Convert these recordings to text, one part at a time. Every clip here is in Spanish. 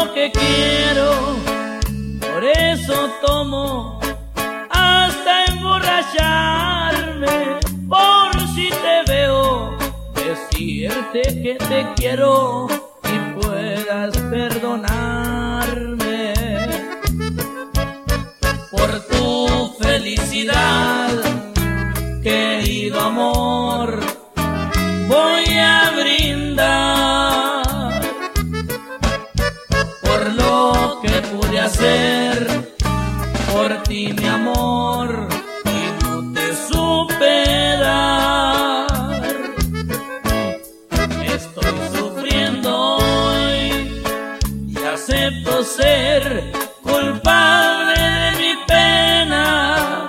lo que quiero, por eso tomo hasta emborracharme, por si te veo, decirte que te quiero y puedas perdonarme. Por tu felicidad, querido amor, voy a brindar por lo que pude hacer por ti, mi amor, y no te supe dar. Estoy sufriendo hoy y acepto ser culpable de mi pena.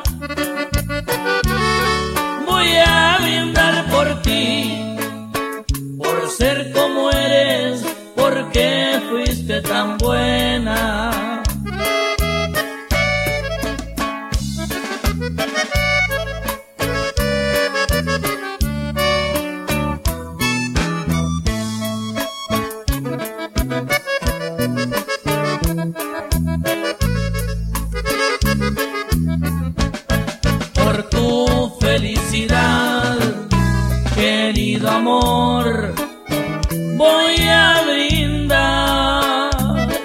Voy a brindar por ti, por ser como eres, porque fuiste tan buena. Por tu felicidad, querido amor, voy a brindar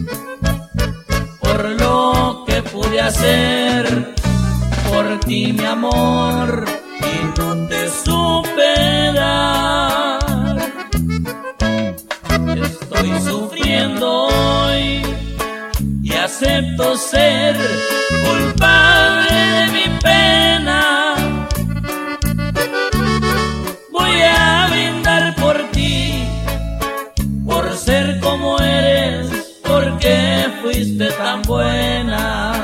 por lo que pude hacer por ti, mi amor, y no te supe dar. Estoy sufriendo hoy y acepto ser culpable de mi pena. Voy a brindar por ti, por ser como eres, porque fuiste tan buena.